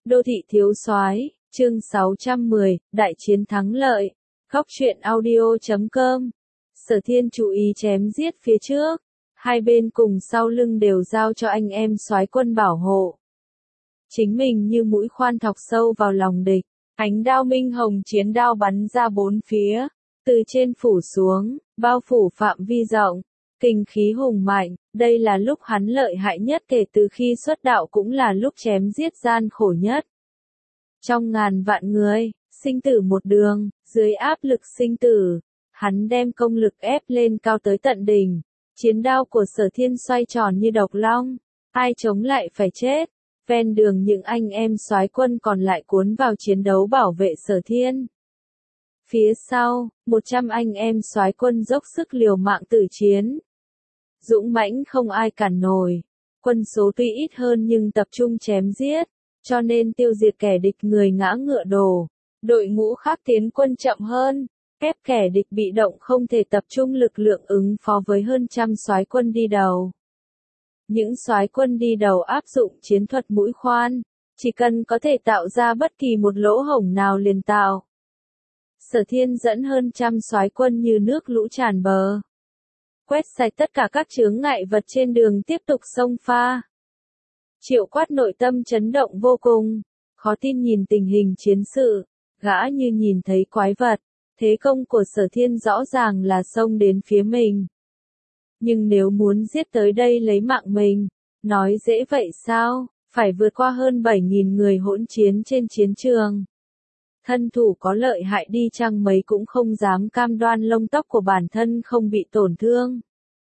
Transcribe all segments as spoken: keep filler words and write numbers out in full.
Đô thị thiếu soái, chương sáu trăm mười, đại chiến thắng lợi. Góc truyện audio chấm com. Sở Thiên chú ý chém giết phía trước, hai bên cùng sau lưng đều giao cho anh em soái quân bảo hộ. Chính mình như mũi khoan thọc sâu vào lòng địch, ánh đao minh hồng chiến đao bắn ra bốn phía, từ trên phủ xuống, bao phủ phạm vi rộng, kinh khí hùng mạnh, đây là lúc hắn lợi hại nhất kể từ khi xuất đạo, cũng là lúc chém giết gian khổ nhất. Trong ngàn vạn người, sinh tử một đường, dưới áp lực sinh tử, hắn đem công lực ép lên cao tới tận đỉnh. Chiến đao của Sở Thiên xoay tròn như độc long, ai chống lại phải chết. Ven đường những anh em soái quân còn lại cuốn vào chiến đấu bảo vệ Sở Thiên. Phía sau, một trăm anh em soái quân dốc sức liều mạng tử chiến. Dũng mãnh không ai cản nổi. Quân số tuy ít hơn nhưng tập trung chém giết, cho nên tiêu diệt kẻ địch người ngã ngựa đổ. Đội ngũ khác tiến quân chậm hơn, ép kẻ địch bị động không thể tập trung lực lượng ứng phó với hơn trăm soái quân đi đầu. Những soái quân đi đầu áp dụng chiến thuật mũi khoan, chỉ cần có thể tạo ra bất kỳ một lỗ hổng nào liền tạo. Sở Thiên dẫn hơn trăm soái quân như nước lũ tràn bờ, quét sạch tất cả các chướng ngại vật trên đường, tiếp tục xông pha. Triệu Quát nội tâm chấn động vô cùng, khó tin nhìn tình hình chiến sự, gã như nhìn thấy quái vật. Thế công của Sở Thiên rõ ràng là xông đến phía mình. Nhưng nếu muốn giết tới đây lấy mạng mình, nói dễ vậy sao, phải vượt qua hơn bảy nghìn người hỗn chiến trên chiến trường. Thân thủ có lợi hại đi chăng mấy cũng không dám cam đoan lông tóc của bản thân không bị tổn thương.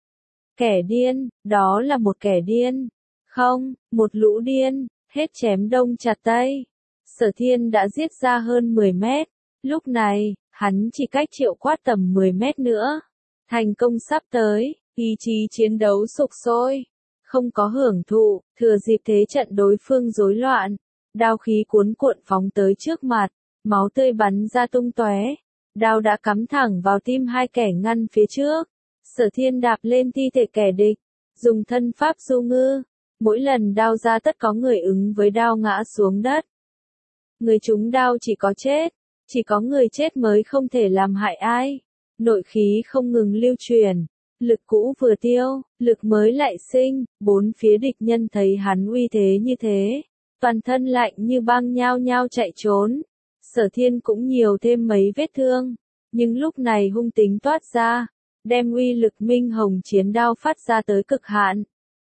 Kẻ điên, đó là một kẻ điên. Không, một lũ điên, hết chém đông chặt tây. Sở Thiên đã giết ra hơn mười mét. Lúc này, hắn chỉ cách Triệu Quát tầm mười mét nữa. Thành công sắp tới, ý chí chiến đấu sục sôi. Không có hưởng thụ, thừa dịp thế trận đối phương rối loạn. Đao khí cuốn cuộn phóng tới trước mặt, máu tươi bắn ra tung tóe. Đao đã cắm thẳng vào tim hai kẻ ngăn phía trước. Sở Thiên đạp lên thi thể kẻ địch, dùng thân pháp du ngư. Mỗi lần đao ra tất có người ứng với đao ngã xuống đất. Người trúng đao chỉ có chết. Chỉ có người chết mới không thể làm hại ai. Nội khí không ngừng lưu truyền. Lực cũ vừa tiêu, lực mới lại sinh. Bốn phía địch nhân thấy hắn uy thế như thế, toàn thân lạnh như băng nhao nhao chạy trốn. Sở Thiên cũng nhiều thêm mấy vết thương, nhưng lúc này hung tính toát ra, đem uy lực minh hồng chiến đao phát ra tới cực hạn.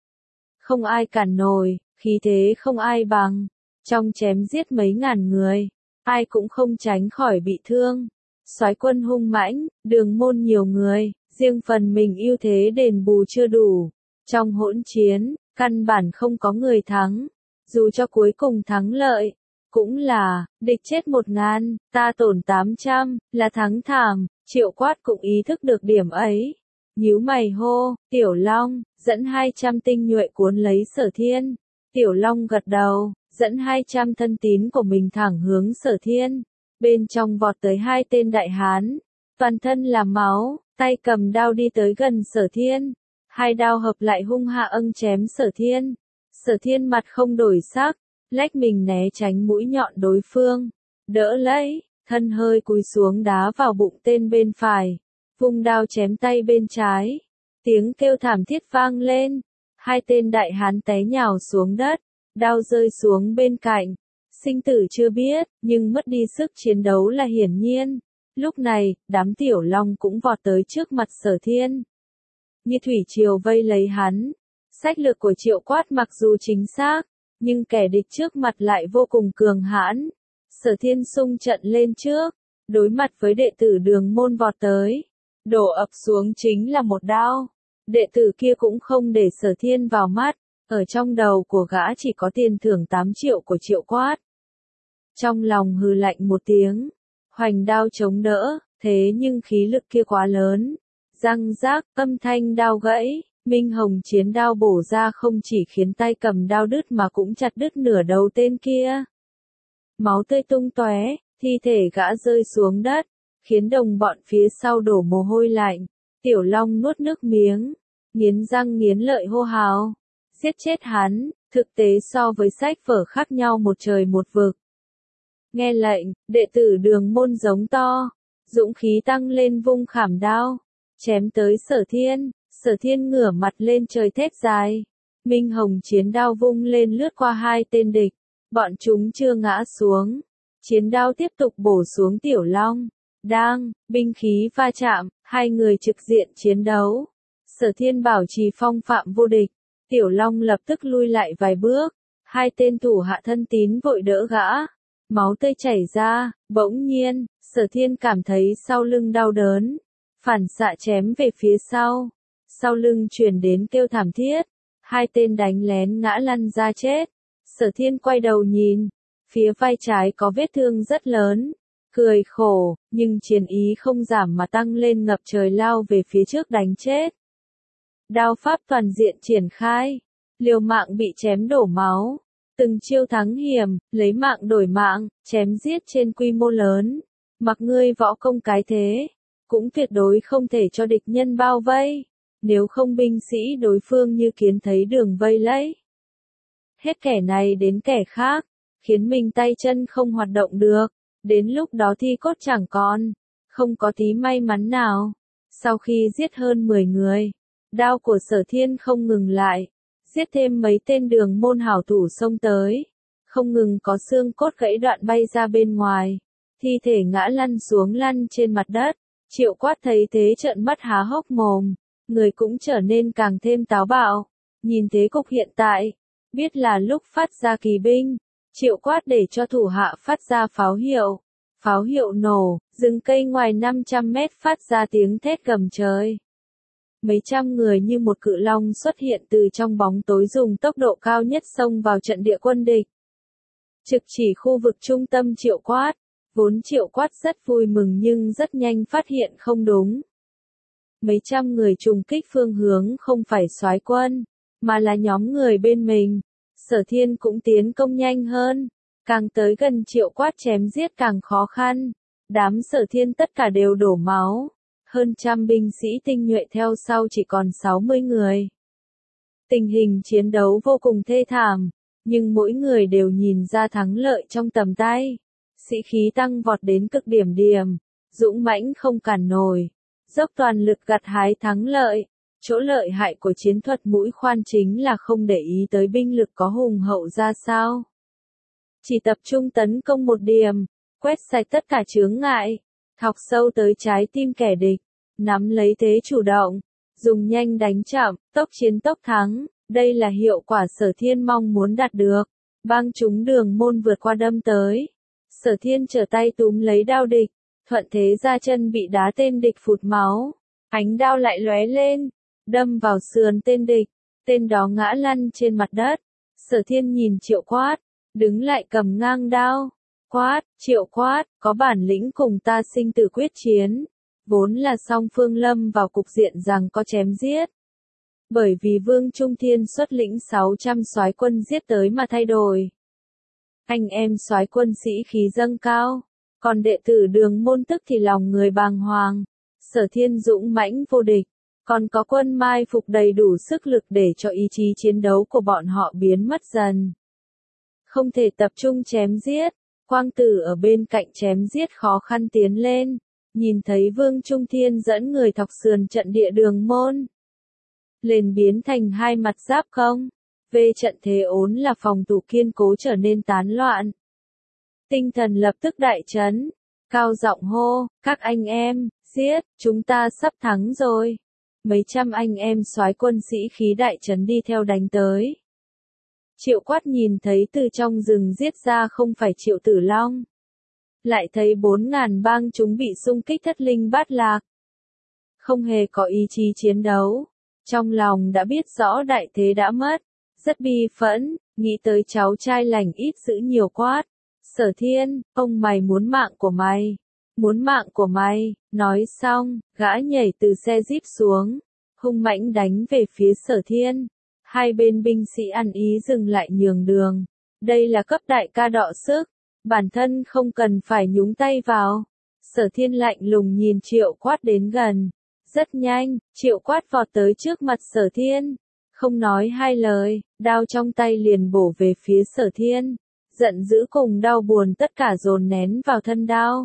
Không ai cản nổi, khí thế không ai bằng. Trong chém giết mấy ngàn người, ai cũng không tránh khỏi bị thương. Soái quân hung mãnh, đường môn nhiều người, riêng phần mình ưu thế đền bù chưa đủ. Trong hỗn chiến, căn bản không có người thắng. Dù cho cuối cùng thắng lợi, cũng là, địch chết một ngàn, ta tổn tám trăm, là thắng thảm. Triệu Quát cũng ý thức được điểm ấy. Nhíu mày hô, Tiểu Long, dẫn hai trăm tinh nhuệ cuốn lấy Sở Thiên. Tiểu Long gật đầu, dẫn hai trăm thân tín của mình thẳng hướng Sở Thiên. Bên trong vọt tới hai tên đại hán, toàn thân là máu, tay cầm đao đi tới gần Sở Thiên. Hai đao hợp lại hung hạ âng chém Sở Thiên. Sở Thiên mặt không đổi sắc, lách mình né tránh mũi nhọn đối phương. Đỡ lấy, thân hơi cúi xuống đá vào bụng tên bên phải. Vung đao chém tay bên trái. Tiếng kêu thảm thiết vang lên. Hai tên đại hán té nhào xuống đất. Đao rơi xuống bên cạnh. Sinh tử chưa biết, nhưng mất đi sức chiến đấu là hiển nhiên. Lúc này, đám Tiểu Long cũng vọt tới trước mặt Sở Thiên. Như thủy triều vây lấy hắn. Sách lược của Triệu Quát mặc dù chính xác, nhưng kẻ địch trước mặt lại vô cùng cường hãn. Sở Thiên xung trận lên trước, đối mặt với đệ tử đường môn vọt tới. Đổ ập xuống chính là một đao. Đệ tử kia cũng không để Sở Thiên vào mắt. Ở trong đầu của gã chỉ có tiền thưởng tám triệu của Triệu Quát. Trong lòng hừ lạnh một tiếng, hoành đao chống đỡ, thế nhưng khí lực kia quá lớn. Răng rác, âm thanh đao gãy, minh hồng chiến đao bổ ra không chỉ khiến tay cầm đao đứt mà cũng chặt đứt nửa đầu tên kia. Máu tươi tung tóe, thi thể gã rơi xuống đất, khiến đồng bọn phía sau đổ mồ hôi lạnh. Tiểu Long nuốt nước miếng, nghiến răng nghiến lợi hô hào. Giết chết hắn, Thực tế so với sách vở khác nhau một trời một vực. Nghe lệnh, đệ tử Đường Môn giống to, dũng khí tăng lên vung khảm đao, chém tới Sở Thiên. Sở Thiên ngửa mặt lên trời thét dài, minh hồng chiến đao vung lên lướt qua hai tên địch, bọn chúng chưa ngã xuống, chiến đao tiếp tục bổ xuống Tiểu Long. Đang, binh khí va chạm, hai người trực diện chiến đấu. Sở Thiên bảo trì phong phạm vô địch, Tiểu Long lập tức lui lại vài bước, hai tên thủ hạ thân tín vội đỡ gã, máu tươi chảy ra, bỗng nhiên, Sở Thiên cảm thấy sau lưng đau đớn, phản xạ chém về phía sau, sau lưng truyền đến kêu thảm thiết, hai tên đánh lén ngã lăn ra chết. Sở Thiên quay đầu nhìn, phía vai trái có vết thương rất lớn, cười khổ, nhưng chiến ý không giảm mà tăng lên ngập trời lao về phía trước đánh chết. Đao pháp toàn diện triển khai, liều mạng bị chém đổ máu, từng chiêu thắng hiểm, lấy mạng đổi mạng, chém giết trên quy mô lớn, mặc ngươi võ công cái thế, cũng tuyệt đối không thể cho địch nhân bao vây, nếu không binh sĩ đối phương như kiến thấy đường vây lấy. Hết kẻ này đến kẻ khác, khiến mình tay chân không hoạt động được, đến lúc đó thi cốt chẳng còn, không có tí may mắn nào. Sau khi giết hơn mười người, đao của Sở Thiên không ngừng lại, giết thêm mấy tên Đường Môn hảo thủ xông tới, không ngừng có xương cốt gãy đoạn bay ra bên ngoài, thi thể ngã lăn xuống lăn trên mặt đất. Triệu Quát thấy thế trợn mắt há hốc mồm, người cũng trở nên càng thêm táo bạo, nhìn thế cục hiện tại, biết là lúc phát ra kỳ binh, Triệu Quát để cho thủ hạ phát ra pháo hiệu, pháo hiệu nổ, rừng cây ngoài năm trăm mét phát ra tiếng thét gầm trời. Mấy trăm người như một cự long xuất hiện từ trong bóng tối dùng tốc độ cao nhất xông vào trận địa quân địch. Trực chỉ khu vực trung tâm Triệu Quát, vốn Triệu Quát rất vui mừng nhưng rất nhanh phát hiện không đúng. Mấy trăm người trùng kích phương hướng không phải soái quân, mà là nhóm người bên mình. Sở Thiên cũng tiến công nhanh hơn, càng tới gần Triệu Quát chém giết càng khó khăn. Đám Sở Thiên tất cả đều đổ máu, hơn trăm binh sĩ tinh nhuệ theo sau chỉ còn sáu mươi người. Tình hình chiến đấu vô cùng thê thảm, nhưng mỗi người đều nhìn ra thắng lợi trong tầm tay. Sĩ khí tăng vọt đến cực điểm điểm, dũng mãnh không cản nổi, dốc toàn lực gặt hái thắng lợi. Chỗ lợi hại của chiến thuật mũi khoan chính là không để ý tới binh lực có hùng hậu ra sao. Chỉ tập trung tấn công một điểm, quét sạch tất cả chướng ngại, thọc sâu tới trái tim kẻ địch, nắm lấy thế chủ động, dùng nhanh đánh chậm, tốc chiến tốc thắng, đây là hiệu quả Sở Thiên mong muốn đạt được. Bang chúng Đường Môn vượt qua đâm tới, Sở Thiên trở tay túm lấy đao địch, thuận thế ra chân bị đá tên địch phụt máu, ánh đao lại lóe lên, đâm vào sườn tên địch, tên đó ngã lăn trên mặt đất. Sở Thiên nhìn Triệu Quát, đứng lại cầm ngang đao, quát, Triệu Quát, có bản lĩnh cùng ta sinh tử quyết chiến. Vốn là song phương lâm vào cục diện rằng có chém giết. Bởi vì Vương Trung Thiên xuất lĩnh sáu trăm soái quân giết tới mà thay đổi. Anh em soái quân sĩ khí dâng cao, còn đệ tử Đường Môn tức thì lòng người bàng hoàng. Sở Thiên dũng mãnh vô địch, còn có quân mai phục đầy đủ sức lực để cho ý chí chiến đấu của bọn họ biến mất dần. Không thể tập trung chém giết, Quang Tử ở bên cạnh chém giết khó khăn tiến lên, nhìn thấy Vương Trung Thiên dẫn người thọc sườn trận địa Đường Môn. Lên biến thành hai mặt giáp công, về trận thế ốn là phòng thủ kiên cố trở nên tán loạn. Tinh thần lập tức đại chấn, cao giọng hô, các anh em, giết, chúng ta sắp thắng rồi. Mấy trăm anh em soái quân sĩ khí đại chấn đi theo đánh tới. Triệu Quát nhìn thấy từ trong rừng giết ra không phải Triệu Tử Long. Lại thấy bốn ngàn bang chúng bị xung kích thất linh bát lạc. Không hề có ý chí chiến đấu. Trong lòng đã biết rõ đại thế đã mất. Rất bi phẫn, nghĩ tới cháu trai lành ít giữ nhiều quát. Sở Thiên, ông mày muốn mạng của mày. Muốn mạng của mày, nói xong, gã nhảy từ xe jeep xuống. Hung mãnh đánh về phía Sở Thiên. Hai bên binh sĩ ăn ý dừng lại nhường đường. Đây là cấp đại ca đọ sức. Bản thân không cần phải nhúng tay vào. Sở Thiên lạnh lùng nhìn Triệu Quát đến gần. Rất nhanh, Triệu Quát vọt tới trước mặt Sở Thiên. không nói hai lời, đao trong tay liền bổ về phía Sở Thiên, giận dữ cùng đau buồn tất cả dồn nén vào thân đao.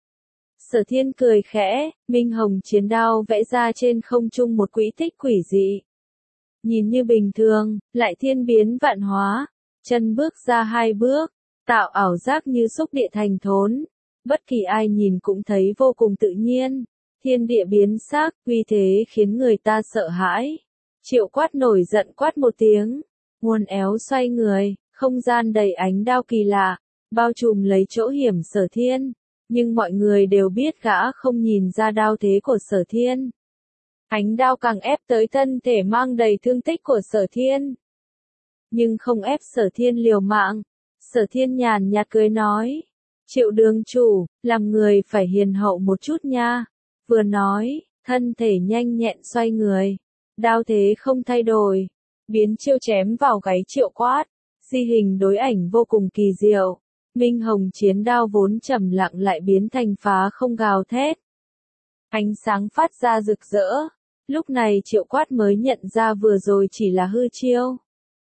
Sở Thiên cười khẽ, minh hồng chiến đao vẽ ra trên không trung một quỹ tích quỷ dị. Nhìn như bình thường, lại thiên biến vạn hóa, chân bước ra hai bước, tạo ảo giác như xúc địa thành thốn. Bất kỳ ai nhìn cũng thấy vô cùng tự nhiên, thiên địa biến sắc, uy thế khiến người ta sợ hãi. Triệu Quát nổi giận quát một tiếng, uốn éo xoay người, không gian đầy ánh đao kỳ lạ, bao trùm lấy chỗ hiểm Sở Thiên. Nhưng mọi người đều biết gã không nhìn ra đao thế của Sở Thiên. Ánh đao càng ép tới thân thể mang đầy thương tích của Sở Thiên. Nhưng không ép Sở Thiên liều mạng. Sở Thiên nhàn nhạt cười nói. Triệu đường chủ, làm người phải hiền hậu một chút nha. Vừa nói, thân thể nhanh nhẹn xoay người. Đao thế không thay đổi. Biến chiêu chém vào gáy Triệu Quát. Di hình đối ảnh vô cùng kỳ diệu. Minh hồng chiến đao vốn trầm lặng lại biến thành phá không gào thét. Ánh sáng phát ra rực rỡ. Lúc này Triệu Quát mới nhận ra vừa rồi chỉ là hư chiêu.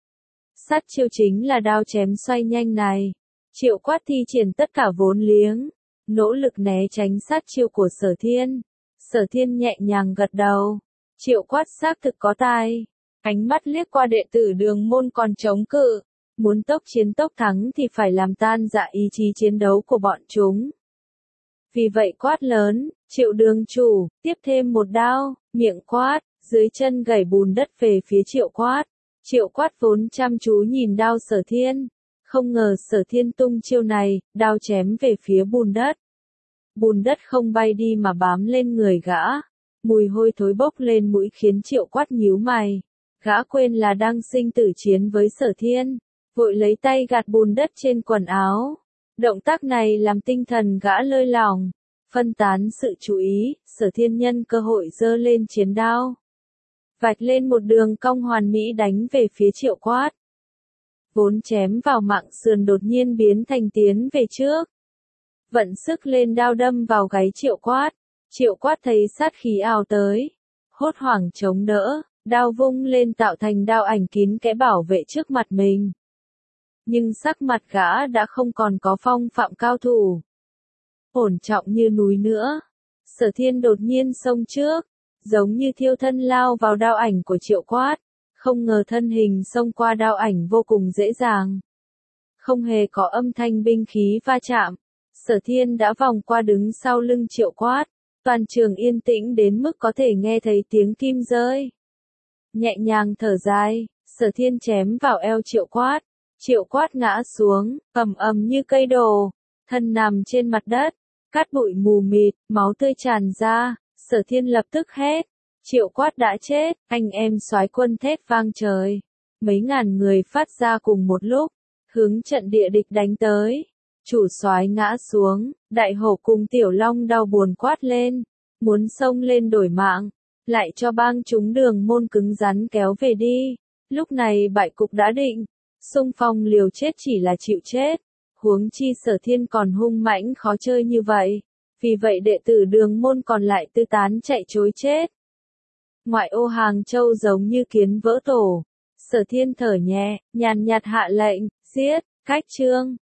Sát chiêu chính là đao chém xoay nhanh này. Triệu Quát thi triển tất cả vốn liếng, nỗ lực né tránh sát chiêu của Sở Thiên. Sở Thiên nhẹ nhàng gật đầu. Triệu Quát xác thực có tài. Ánh mắt liếc qua đệ tử Đường Môn còn chống cự. Muốn tốc chiến tốc thắng thì phải làm tan dạ ý chí chiến đấu của bọn chúng. Vì vậy quát lớn, Triệu đường chủ, tiếp thêm một đao, miệng quát, dưới chân gảy bùn đất về phía Triệu Quát. Triệu Quát vốn chăm chú nhìn đao Sở Thiên, không ngờ Sở Thiên tung chiêu này, đao chém về phía bùn đất. Bùn đất không bay đi mà bám lên người gã, mùi hôi thối bốc lên mũi khiến Triệu Quát nhíu mày. Gã quên là đang sinh tử chiến với Sở Thiên, vội lấy tay gạt bùn đất trên quần áo. Động tác này làm tinh thần gã lơi lỏng, phân tán sự chú ý. Sở Thiên nhân cơ hội giơ lên chiến đao, vạch lên một đường cong hoàn mỹ đánh về phía Triệu Quát. Vốn chém vào mạng sườn đột nhiên biến thành tiến về trước, vận sức lên đao đâm vào gáy Triệu Quát. Triệu Quát thấy sát khí ào tới, hốt hoảng chống đỡ, đao vung lên tạo thành đao ảnh kín kẽ bảo vệ trước mặt mình. Nhưng sắc mặt gã đã không còn có phong phạm cao thủ, ổn trọng như núi nữa. Sở Thiên đột nhiên xông trước, giống như thiêu thân lao vào đao ảnh của Triệu Quát. Không ngờ thân hình xông qua đao ảnh vô cùng dễ dàng. Không hề có âm thanh binh khí va chạm. Sở Thiên đã vòng qua đứng sau lưng Triệu Quát. Toàn trường yên tĩnh đến mức có thể nghe thấy tiếng kim rơi. Nhẹ nhàng thở dài, Sở Thiên chém vào eo Triệu Quát. Triệu Quát ngã xuống, ầm ầm như cây đổ, thân nằm trên mặt đất, cát bụi mù mịt, máu tươi tràn ra. Sở Thiên lập tức hét, Triệu Quát đã chết. Anh em soái quân thét vang trời, mấy ngàn người phát ra cùng một lúc, hướng trận địa địch đánh tới. Chủ soái ngã xuống, Đại Hổ cùng Tiểu Long đau buồn quát lên, muốn xông lên đổi mạng, lại cho bang chúng Đường Môn cứng rắn kéo về đi. Lúc này bại cục đã định, xung phong liều chết chỉ là chịu chết, huống chi Sở Thiên còn hung mãnh khó chơi như vậy. Vì vậy đệ tử Đường Môn còn lại tư tán chạy trối chết. Ngoại ô Hàng Châu giống như kiến vỡ tổ. Sở Thiên thở nhẹ, nhàn nhạt hạ lệnh, giết, cách chương.